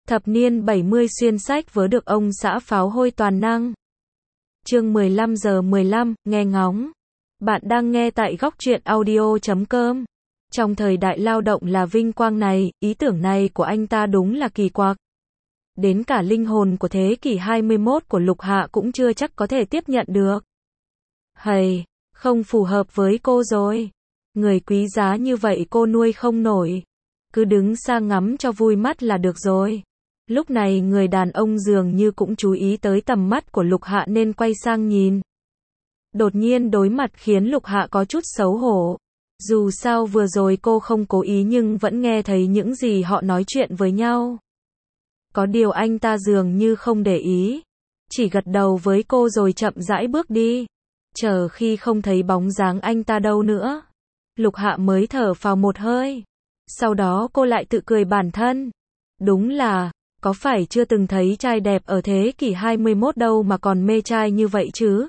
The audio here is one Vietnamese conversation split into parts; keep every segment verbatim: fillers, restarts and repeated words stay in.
Thập niên bảy mươi xuyên sách vớ được ông xã pháo hôi toàn năng. Chương mười lăm giờ mười lăm, nghe ngóng. Bạn đang nghe tại góc truyện audio chấm com. Trong thời đại lao động là vinh quang này, ý tưởng này của anh ta đúng là kỳ quặc. Đến cả linh hồn của thế kỷ hai mươi mốt của Lục Hạ cũng chưa chắc có thể tiếp nhận được. Hầy, không phù hợp với cô rồi. Người quý giá như vậy cô nuôi không nổi. Cứ đứng xa ngắm cho vui mắt là được rồi. Lúc này người đàn ông dường như cũng chú ý tới tầm mắt của Lục Hạ nên quay sang nhìn. Đột nhiên đối mặt khiến Lục Hạ có chút xấu hổ. Dù sao vừa rồi cô không cố ý nhưng vẫn nghe thấy những gì họ nói chuyện với nhau. Có điều anh ta dường như không để ý. Chỉ gật đầu với cô rồi chậm rãi bước đi. Chờ khi không thấy bóng dáng anh ta đâu nữa. Lục Hạ mới thở phào một hơi. Sau đó cô lại tự cười bản thân. Đúng là, có phải chưa từng thấy trai đẹp ở thế kỷ hai mươi mốt đâu mà còn mê trai như vậy chứ?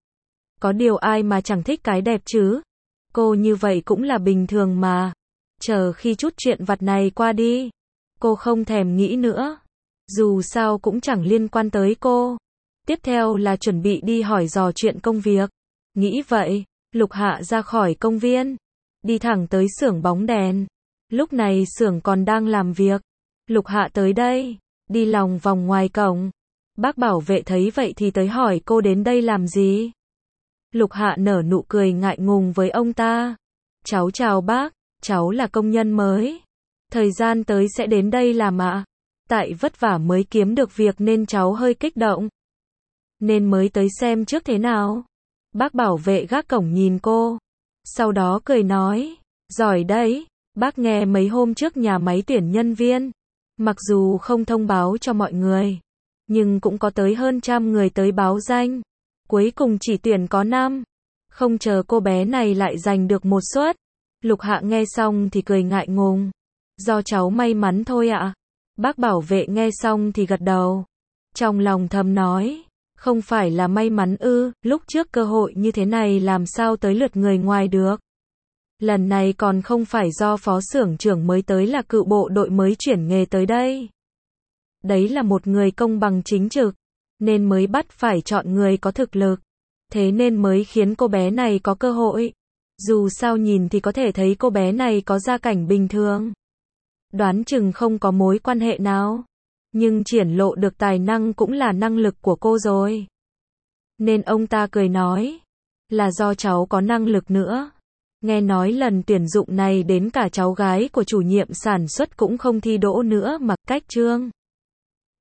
Có điều ai mà chẳng thích cái đẹp chứ? Cô như vậy cũng là bình thường mà. Chờ khi chút chuyện vặt này qua đi. Cô không thèm nghĩ nữa. Dù sao cũng chẳng liên quan tới cô. Tiếp theo là chuẩn bị đi hỏi dò chuyện công việc. Nghĩ vậy, Lục Hạ ra khỏi công viên. Đi thẳng tới xưởng bóng đèn. Lúc này xưởng còn đang làm việc. Lục Hạ tới đây, đi lòng vòng ngoài cổng. Bác bảo vệ thấy vậy thì tới hỏi cô đến đây làm gì. Lục Hạ nở nụ cười ngại ngùng với ông ta. Cháu chào bác, cháu là công nhân mới. Thời gian tới sẽ đến đây làm ạ. Tại vất vả mới kiếm được việc nên cháu hơi kích động. Nên mới tới xem trước thế nào. Bác bảo vệ gác cổng nhìn cô. Sau đó cười nói, giỏi đấy, bác nghe mấy hôm trước nhà máy tuyển nhân viên. Mặc dù không thông báo cho mọi người, nhưng cũng có tới hơn trăm người tới báo danh. Cuối cùng chỉ tuyển có năm. Không chờ cô bé này lại giành được một suất. Lục Hạ nghe xong thì cười ngại ngùng. Do cháu may mắn thôi ạ. Bác bảo vệ nghe xong thì gật đầu. Trong lòng thầm nói, không phải là may mắn ư, lúc trước cơ hội như thế này làm sao tới lượt người ngoài được. Lần này còn không phải do phó xưởng trưởng mới tới là cựu bộ đội mới chuyển nghề tới đây. Đấy là một người công bằng chính trực, nên mới bắt phải chọn người có thực lực. Thế nên mới khiến cô bé này có cơ hội. Dù sao nhìn thì có thể thấy cô bé này có gia cảnh bình thường. Đoán chừng không có mối quan hệ nào. Nhưng triển lộ được tài năng cũng là năng lực của cô rồi. Nên ông ta cười nói, là do cháu có năng lực nữa. Nghe nói lần tuyển dụng này đến cả cháu gái của chủ nhiệm sản xuất cũng không thi đỗ nữa mà cách trương.